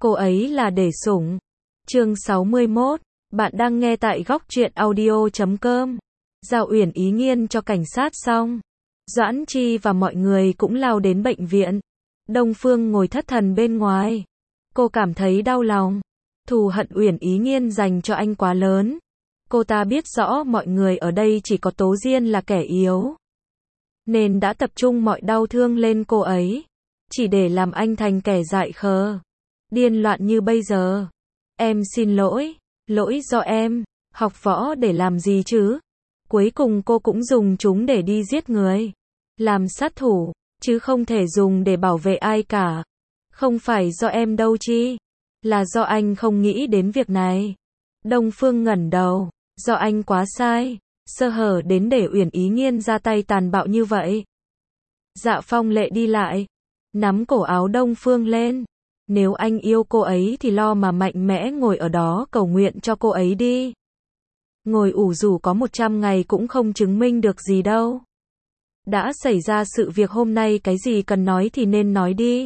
cô ấy là để sủng. Chương 61, bạn đang nghe tại góc truyện audio.com. Giao Uyển Ý nghiên cho cảnh sát xong, Doãn Chi và mọi người cũng lao đến bệnh viện. Đông Phương ngồi thất thần bên ngoài. Cô cảm thấy đau lòng. Thù hận Uyển Ý nghiên dành cho anh quá lớn. Cô ta biết rõ mọi người ở đây chỉ có Tố Diên là kẻ yếu, nên đã tập trung mọi đau thương lên cô ấy, chỉ để làm anh thành kẻ dại khờ, điên loạn như bây giờ. Em xin lỗi, lỗi do em, học võ để làm gì chứ? Cuối cùng cô cũng dùng chúng để đi giết người, làm sát thủ, chứ không thể dùng để bảo vệ ai cả. Không phải do em đâu Chi, là do anh không nghĩ đến việc này. Đông Phương ngẩng đầu, do anh quá sai, sơ hở đến để Uyển Ý nghiên ra tay tàn bạo như vậy. Dạ Phong Lệ đi lại, nắm cổ áo Đông Phương lên. Nếu anh yêu cô ấy thì lo mà mạnh mẽ ngồi ở đó cầu nguyện cho cô ấy đi. Ngồi ủ rũ có 100 ngày cũng không chứng minh được gì đâu. Đã xảy ra sự việc hôm nay, cái gì cần nói thì nên nói đi.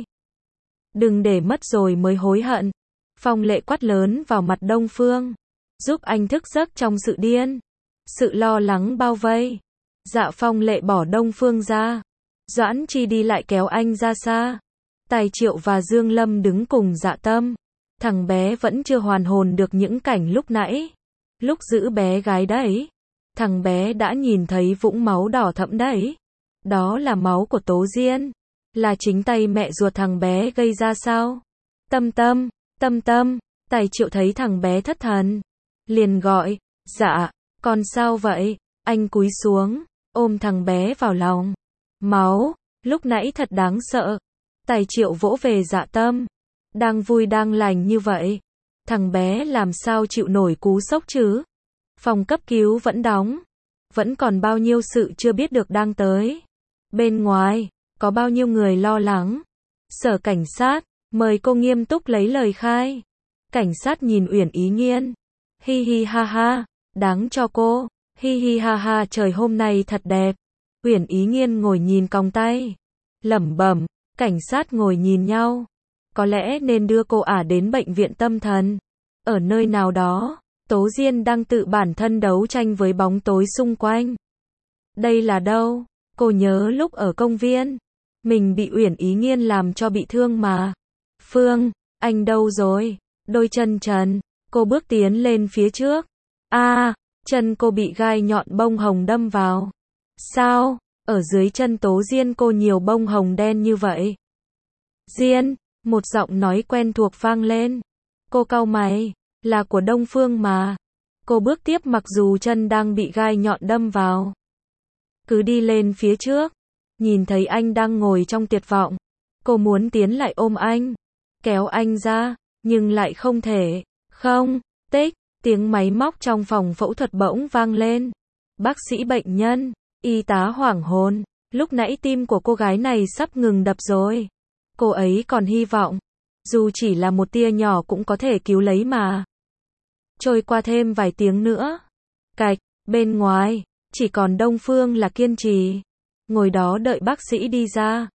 Đừng để mất rồi mới hối hận. Phong Lệ quát lớn vào mặt Đông Phương, giúp anh thức giấc trong sự điên. Sự lo lắng bao vây. Dạ Phong Lệ bỏ Đông Phương ra. Doãn Chi đi lại kéo anh ra xa. Tài Triệu và Dương Lâm đứng cùng Dạ Tâm. Thằng bé vẫn chưa hoàn hồn được những cảnh lúc nãy. Lúc giữ bé gái đấy, thằng bé đã nhìn thấy vũng máu đỏ thẫm đấy. Đó là máu của Tố Diên. Là chính tay mẹ ruột thằng bé gây ra sao? Tâm Tâm, Tâm Tâm. Tài Triệu thấy thằng bé thất thần, liền gọi, dạ, con sao vậy? Anh cúi xuống, ôm thằng bé vào lòng. Máu, lúc nãy thật đáng sợ. Tài Triệu vỗ về Dạ Tâm. Đang vui đang lành như vậy, thằng bé làm sao chịu nổi cú sốc chứ? Phòng cấp cứu vẫn đóng. Vẫn còn bao nhiêu sự chưa biết được đang tới. Bên ngoài, có bao nhiêu người lo lắng. Sở cảnh sát, mời cô nghiêm túc lấy lời khai. Cảnh sát nhìn Uyển Ý nghiên. Hi hi ha ha, đáng cho cô. Hi hi ha ha, trời hôm nay thật đẹp. Uyển Ý nghiên ngồi nhìn còng tay, lẩm bẩm. Cảnh sát ngồi nhìn nhau. Có lẽ nên đưa cô đến bệnh viện tâm thần. Ở nơi nào đó, Tố Diên đang tự bản thân đấu tranh với bóng tối xung quanh. Đây là đâu? Cô nhớ lúc ở công viên, mình bị Uyển Ý nghiên làm cho bị thương mà. Phương, anh đâu rồi? Đôi chân trần, cô bước tiến lên phía trước. Chân cô bị gai nhọn bông hồng đâm vào. Sao? Ở dưới chân Tố Diên cô nhiều bông hồng đen như vậy? Diên, một giọng nói quen thuộc vang lên. Cô cau mày, là của Đông Phương mà. Cô bước tiếp mặc dù chân đang bị gai nhọn đâm vào. Cứ đi lên phía trước. Nhìn thấy anh đang ngồi trong tuyệt vọng. Cô muốn tiến lại ôm anh, kéo anh ra, nhưng lại không thể. Không, tích, tiếng máy móc trong phòng phẫu thuật bỗng vang lên. Bác sĩ, bệnh nhân, y tá hoảng hồn. Lúc nãy tim của cô gái này sắp ngừng đập rồi. Cô ấy còn hy vọng. Dù chỉ là một tia nhỏ cũng có thể cứu lấy mà. Trôi qua thêm vài tiếng nữa. Cạch, bên ngoài, chỉ còn Đông Phương là kiên trì. Ngồi đó đợi bác sĩ đi ra.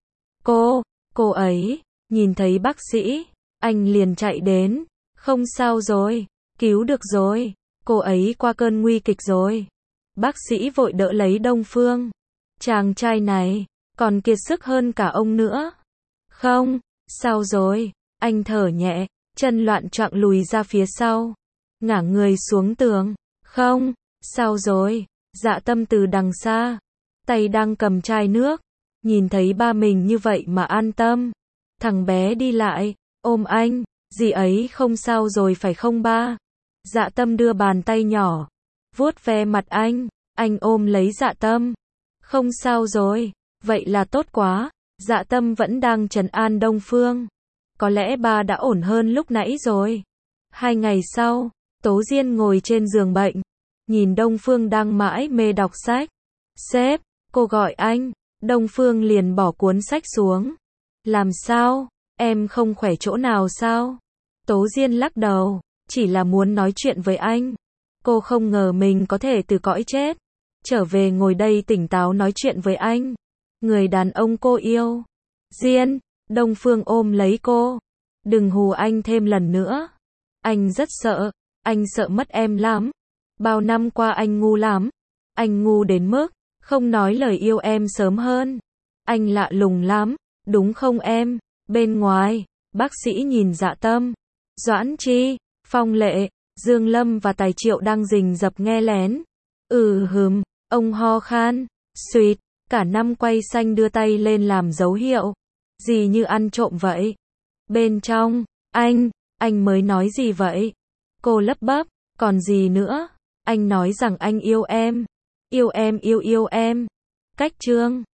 Cô ấy, nhìn thấy bác sĩ, anh liền chạy đến. Không sao rồi, cứu được rồi. Cô ấy qua cơn nguy kịch rồi. Bác sĩ vội đỡ lấy Đông Phương. Chàng trai này, còn kiệt sức hơn cả ông nữa. Không, sao rồi? Anh thở nhẹ, chân loạn choạng lùi ra phía sau. Ngả người xuống tường. Không, sao rồi? Dạ Tâm từ đằng xa, tay đang cầm chai nước. Nhìn thấy ba mình như vậy mà an tâm. Thằng bé đi lại, ôm anh. Dì ấy không sao rồi phải không ba? Dạ Tâm đưa bàn tay nhỏ, vuốt ve mặt anh ôm lấy Dạ Tâm. Không sao rồi, vậy là tốt quá. Dạ Tâm vẫn đang trấn an Đông Phương. Có lẽ ba đã ổn hơn lúc nãy rồi. 2 ngày sau, Tố Diên ngồi trên giường bệnh, nhìn Đông Phương đang mãi mê đọc sách. Sếp, cô gọi anh. Đông Phương liền bỏ cuốn sách xuống. Làm sao? Em không khỏe chỗ nào sao? Tố Diên lắc đầu, chỉ là muốn nói chuyện với anh. Cô không ngờ mình có thể từ cõi chết trở về ngồi đây tỉnh táo nói chuyện với anh. Người đàn ông cô yêu. Diên, Đông Phương ôm lấy cô. Đừng hù anh thêm lần nữa. Anh rất sợ. Anh sợ mất em lắm. Bao năm qua anh ngu lắm. Anh ngu đến mức không nói lời yêu em sớm hơn. Anh lạ lùng lắm, đúng không em? Bên ngoài, bác sĩ nhìn Dạ Tâm, Doãn Chi, Phong Lệ, Dương Lâm và Tài Triệu đang rình rập nghe lén. Ông ho khan, suýt, cả năm quay xanh đưa tay lên làm dấu hiệu. Gì như ăn trộm vậy? Bên trong, anh mới nói gì vậy? Cô lắp bắp, còn gì nữa? Anh nói rằng anh yêu em. Yêu em. Cách chương